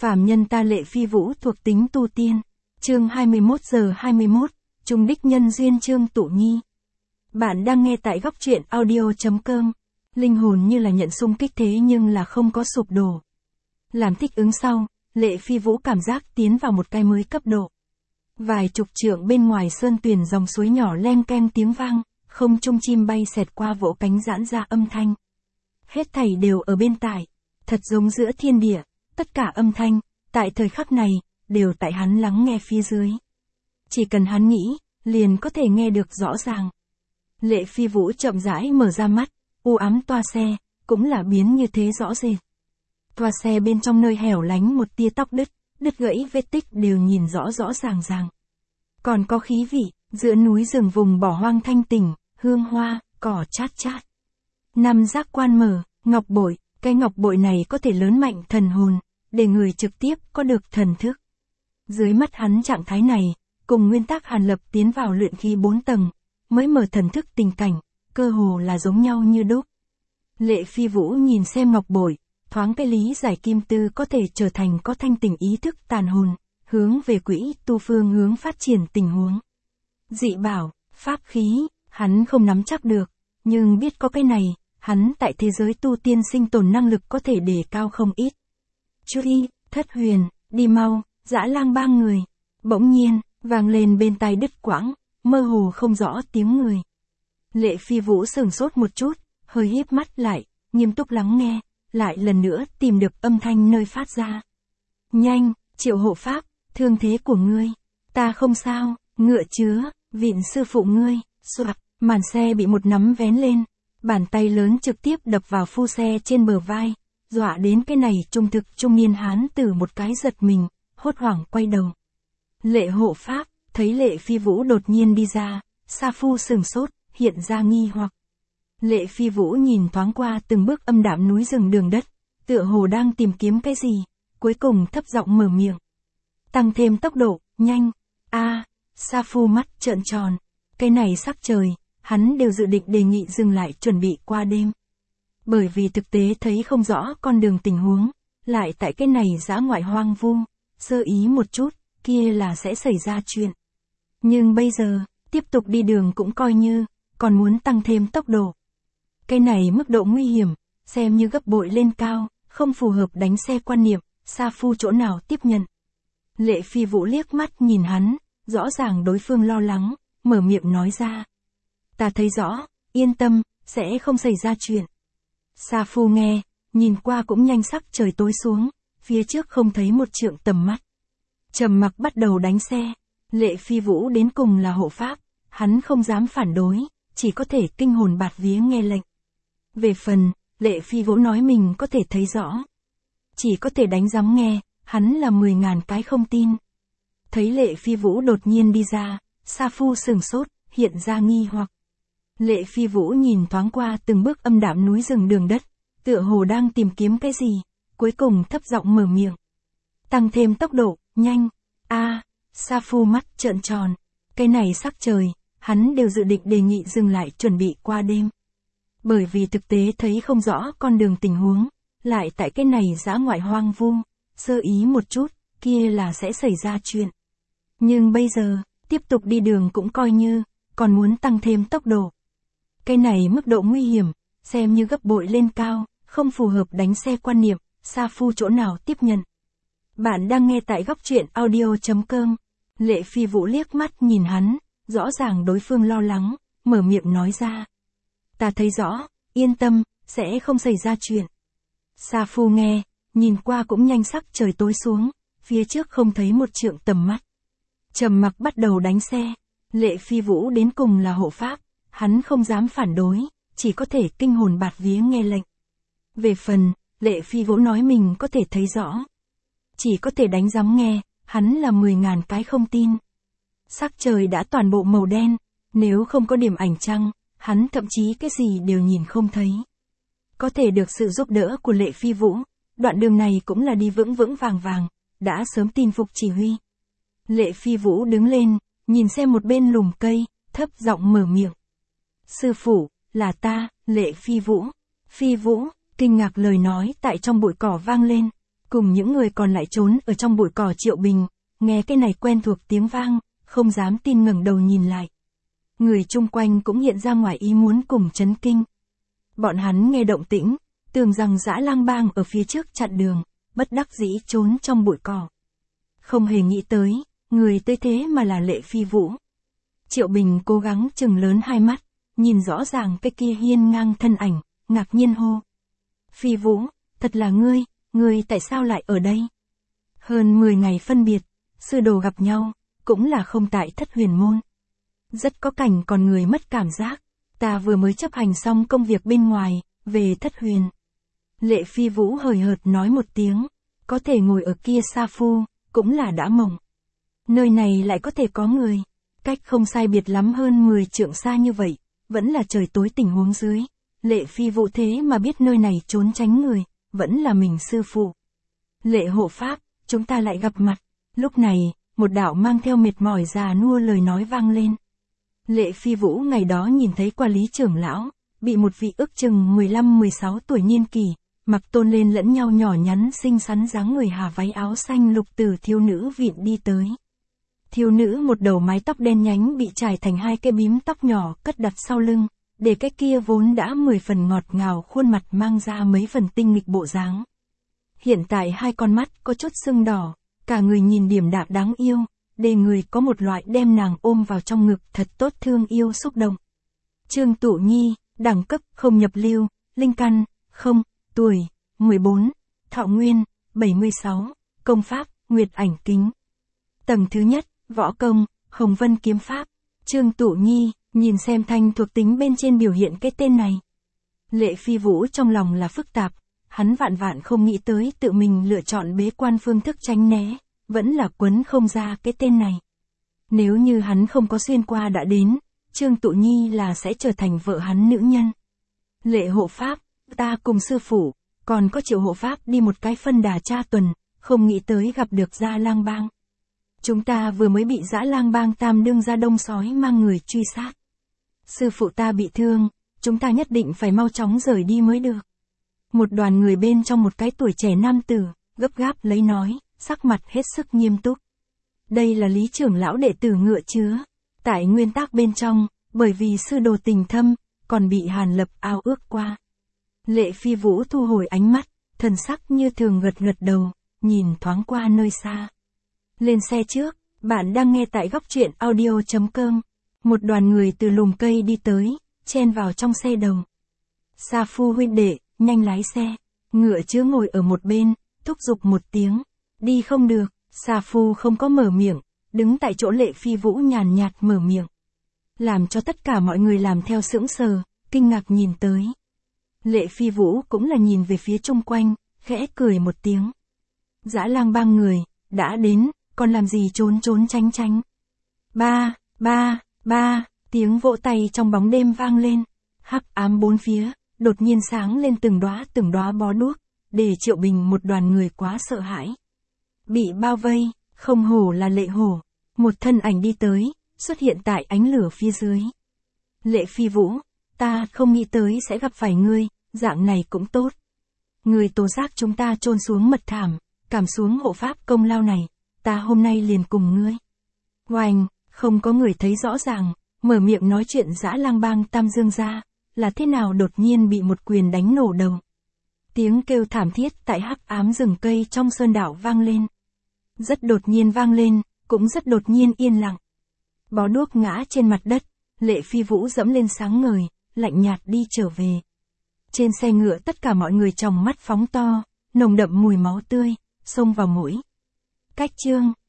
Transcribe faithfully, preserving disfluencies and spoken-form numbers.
Phàm nhân ta Lệ Phi Vũ thuộc tính tu tiên. Chương hai mươi mốt giờ hai mươi mốt, Trung đích nhân duyên chương tụ nhi. Bạn đang nghe tại góc truyện audio chấm com. Linh hồn như là nhận xung kích thế nhưng là không có sụp đổ. Làm thích ứng sau, Lệ Phi Vũ cảm giác tiến vào một cái mới cấp độ. Vài chục trượng bên ngoài sơn tuyền dòng suối nhỏ len keng tiếng vang, không trung chim bay xẹt qua vỗ cánh giãn ra âm thanh. Hết thảy đều ở bên tại, thật giống giữa thiên địa, tất cả âm thanh, tại thời khắc này, đều tại hắn lắng nghe phía dưới. Chỉ cần hắn nghĩ, liền có thể nghe được rõ ràng. Lệ Phi Vũ chậm rãi mở ra mắt, u ám toa xe, cũng là biến như thế rõ rệt. Toa xe bên trong nơi hẻo lánh một tia tóc đứt, đứt gãy vết tích đều nhìn rõ rõ ràng ràng. Còn có khí vị, giữa núi rừng vùng bỏ hoang thanh tỉnh, hương hoa, cỏ chát chát. Năm giác quan mở, ngọc bội, cái ngọc bội này có thể lớn mạnh thần hồn, để người trực tiếp có được thần thức. Dưới mắt hắn trạng thái này, cùng nguyên tắc Hàn Lập tiến vào luyện khí bốn tầng, mới mở thần thức tình cảnh, cơ hồ là giống nhau như đúc. Lệ Phi Vũ nhìn xem ngọc bội, thoáng cái lý giải kim tư có thể trở thành có thanh tỉnh ý thức tàn hồn, hướng về quỹ tu phương hướng phát triển tình huống. Dị bảo, pháp khí, hắn không nắm chắc được, nhưng biết có cái này, hắn tại thế giới tu tiên sinh tồn năng lực có thể đề cao không ít. Chú ý, Thất Huyền, đi mau, Dã Lang ba người. Bỗng nhiên, vang lên bên tai đứt quãng, mơ hồ không rõ tiếng người. Lệ Phi Vũ sửng sốt một chút, hơi híp mắt lại, nghiêm túc lắng nghe, lại lần nữa tìm được âm thanh nơi phát ra. Nhanh, Triệu hộ pháp, thương thế của ngươi. Ta không sao, ngựa chứa, vịn sư phụ ngươi. Xoạc, màn xe bị một nắm vén lên. Bàn tay lớn trực tiếp đập vào phu xe trên bờ vai, dọa đến cái này trung thực trung niên hán tử một cái giật mình, hốt hoảng quay đầu. Lệ hộ pháp, thấy Lệ Phi Vũ đột nhiên đi ra, sa phu sửng sốt, hiện ra nghi hoặc. Lệ Phi Vũ nhìn thoáng qua từng bước âm đạm núi rừng đường đất, tựa hồ đang tìm kiếm cái gì, cuối cùng thấp giọng mở miệng. Tăng thêm tốc độ, nhanh, a sa phu mắt trợn tròn, cái này sắc trời. Hắn đều dự định đề nghị dừng lại chuẩn bị qua đêm. Bởi vì thực tế thấy không rõ con đường tình huống, lại tại cái này dã ngoại hoang vu, sơ ý một chút, kia là sẽ xảy ra chuyện. Nhưng bây giờ, tiếp tục đi đường cũng coi như, còn muốn tăng thêm tốc độ. Cái này mức độ nguy hiểm, xem như gấp bội lên cao, không phù hợp đánh xe quan niệm, sa phu chỗ nào tiếp nhận. Lệ Phi Vũ liếc mắt nhìn hắn, rõ ràng đối phương lo lắng, mở miệng nói ra. Ta thấy rõ, yên tâm, sẽ không xảy ra chuyện. Sa phu nghe, nhìn qua cũng nhanh sắc trời tối xuống, phía trước không thấy một trượng tầm mắt. Trầm mặc bắt đầu đánh xe, Lệ Phi Vũ đến cùng là hộ pháp, hắn không dám phản đối, chỉ có thể kinh hồn bạt vía nghe lệnh. Về phần, Lệ Phi Vũ nói mình có thể thấy rõ. Chỉ có thể đánh giám nghe, hắn là mười ngàn cái không tin. Thấy Lệ Phi Vũ đột nhiên đi ra, sa phu sửng sốt, hiện ra nghi hoặc. Lệ Phi Vũ nhìn thoáng qua từng bước âm đạm núi rừng đường đất, tựa hồ đang tìm kiếm cái gì, cuối cùng thấp giọng mở miệng. Tăng thêm tốc độ, nhanh, a sa phu mắt trợn tròn, cái này sắc trời, hắn đều dự định đề nghị dừng lại chuẩn bị qua đêm. Bởi vì thực tế thấy không rõ con đường tình huống, lại tại cái này dã ngoại hoang vu, sơ ý một chút, kia là sẽ xảy ra chuyện. Nhưng bây giờ, tiếp tục đi đường cũng coi như, còn muốn tăng thêm tốc độ. Cái này mức độ nguy hiểm, xem như gấp bội lên cao, không phù hợp đánh xe quan niệm, sa phu chỗ nào tiếp nhận. Bạn đang nghe tại góc truyện audio chấm com. Lệ Phi Vũ liếc mắt nhìn hắn, rõ ràng đối phương lo lắng, mở miệng nói ra. Ta thấy rõ, yên tâm, sẽ không xảy ra chuyện. Sa phu nghe, nhìn qua cũng nhanh sắc trời tối xuống, phía trước không thấy một trượng tầm mắt. Trầm mặc bắt đầu đánh xe, Lệ Phi Vũ đến cùng là hộ pháp. Hắn không dám phản đối, chỉ có thể kinh hồn bạt vía nghe lệnh. Về phần, Lệ Phi Vũ nói mình có thể thấy rõ. Chỉ có thể đánh giám nghe, hắn là mười ngàn cái không tin. Sắc trời đã toàn bộ màu đen, nếu không có điểm ảnh trăng, hắn thậm chí cái gì đều nhìn không thấy. Có thể được sự giúp đỡ của Lệ Phi Vũ, đoạn đường này cũng là đi vững vững vàng vàng, đã sớm tin phục chỉ huy. Lệ Phi Vũ đứng lên, nhìn xem một bên lùm cây, thấp giọng mở miệng. Sư phụ, là ta, Lệ Phi Vũ. Phi Vũ, kinh ngạc lời nói tại trong bụi cỏ vang lên. cùng những người còn lại trốn ở trong bụi cỏ. Triệu Bình, nghe cái này quen thuộc tiếng vang, không dám tin ngẩng đầu nhìn lại. Người chung quanh cũng hiện ra ngoài ý muốn cùng chấn kinh. Bọn hắn nghe động tĩnh, tưởng rằng dã lang bang ở phía trước chặn đường, bất đắc dĩ trốn trong bụi cỏ. Không hề nghĩ tới, người tới thế mà là Lệ Phi Vũ. Triệu Bình cố gắng chừng lớn hai mắt, nhìn rõ ràng cái kia hiên ngang thân ảnh, ngạc nhiên hô. Phi Vũ, thật là ngươi, ngươi tại sao lại ở đây? Hơn mười ngày phân biệt, sư đồ gặp nhau, cũng là không tại Thất Huyền môn. Rất có cảnh còn người mất cảm giác, ta vừa mới chấp hành xong công việc bên ngoài, về Thất Huyền. Lệ Phi Vũ hời hợt nói một tiếng, có thể ngồi ở kia sa phu, cũng là đã mộng. Nơi này lại có thể có người, cách không sai biệt lắm hơn mười trượng xa như vậy, vẫn là trời tối tình huống dưới. Lệ Phi Vũ thế mà biết nơi này trốn tránh người, vẫn là mình sư phụ. Lệ hộ pháp, chúng ta lại gặp mặt. Lúc này, một đạo mang theo mệt mỏi già nua lời nói vang lên. Lệ Phi Vũ ngày đó nhìn thấy qua Lý trưởng lão, bị một vị ước chừng mười lăm mười sáu tuổi niên kỳ, mặc tôn lên lẫn nhau nhỏ nhắn xinh xắn dáng người hà váy áo xanh lục từ thiếu nữ vịn đi tới. Thiếu nữ một đầu mái tóc đen nhánh bị trải thành hai cái bím tóc nhỏ cất đặt sau lưng, để cái kia vốn đã mười phần ngọt ngào khuôn mặt mang ra mấy phần tinh nghịch bộ dáng. Hiện tại hai con mắt có chút sưng đỏ, cả người nhìn điềm đạm đáng yêu, để người có một loại đem nàng ôm vào trong ngực thật tốt thương yêu xúc động. Trương Tụ Nhi, đẳng cấp không nhập lưu, linh căn, không, tuổi, mười bốn, thọ nguyên, bảy mươi sáu, công pháp, Nguyệt Ảnh Kính. Tầng thứ nhất, võ công, Hồng Vân Kiếm Pháp. Trương Tụ Nhi, nhìn xem thanh thuộc tính bên trên biểu hiện cái tên này. Lệ Phi Vũ trong lòng là phức tạp, hắn vạn vạn không nghĩ tới tự mình lựa chọn bế quan phương thức tránh né, vẫn là quấn không ra cái tên này. Nếu như hắn không có xuyên qua đã đến, Trương Tụ Nhi là sẽ trở thành vợ hắn nữ nhân. Lệ hộ pháp, ta cùng sư phụ, còn có Triệu hộ pháp đi một cái phân đà tra tuần, không nghĩ tới gặp được Dã Lang bang. Chúng ta vừa mới bị Dã Lang bang tam đương gia đông sói mang người truy sát. Sư phụ ta bị thương, chúng ta nhất định phải mau chóng rời đi mới được. Một đoàn người bên trong một cái tuổi trẻ nam tử, gấp gáp lấy nói, sắc mặt hết sức nghiêm túc. Đây là Lý trưởng lão đệ tử Ngựa Chứa. Tại nguyên tắc bên trong, bởi vì sư đồ tình thâm, còn bị Hàn Lập ao ước qua. Lệ Phi Vũ thu hồi ánh mắt, thần sắc như thường gật gật đầu, nhìn thoáng qua nơi xa. Lên xe trước, bạn đang nghe tại góc truyện audio chấm com. Một đoàn người từ lùm cây đi tới, chen vào trong xe đầu. Sa Phu huynh đệ, nhanh lái xe. Ngựa Chứa ngồi ở một bên, thúc giục một tiếng. Đi không được, Sa Phu không có mở miệng, đứng tại chỗ. Lệ Phi Vũ nhàn nhạt mở miệng. Làm cho tất cả mọi người làm theo sững sờ, kinh ngạc nhìn tới. Lệ Phi Vũ cũng là nhìn về phía chung quanh, khẽ cười một tiếng. Dã Lang bang người, đã đến, còn làm gì trốn trốn tránh tránh. Ba, ba, ba, tiếng vỗ tay trong bóng đêm vang lên. Hắc ám bốn phía, đột nhiên sáng lên từng đóa từng đóa bó đuốc, để Triệu Bình một đoàn người quá sợ hãi. Bị bao vây, không hổ là Lệ hổ. Một thân ảnh đi tới, xuất hiện tại ánh lửa phía dưới. Lệ Phi Vũ, ta không nghĩ tới sẽ gặp phải ngươi, dạng này cũng tốt. Người tố giác chúng ta chôn xuống mật thảm, cảm xuống hộ pháp công lao này, ta hôm nay liền cùng ngươi. Oanh, không có người thấy rõ ràng, mở miệng nói chuyện Dã Lang bang Tam Dương gia, là thế nào đột nhiên bị một quyền đánh nổ đầu. Tiếng kêu thảm thiết tại hắc ám rừng cây trong sơn đảo vang lên. Rất đột nhiên vang lên, cũng rất đột nhiên yên lặng. Bó đuốc ngã trên mặt đất, Lệ Phi Vũ dẫm lên sáng ngời, lạnh nhạt đi trở về. Trên xe ngựa tất cả mọi người tròng mắt phóng to, nồng đậm mùi máu tươi, xông vào mũi. Cách chương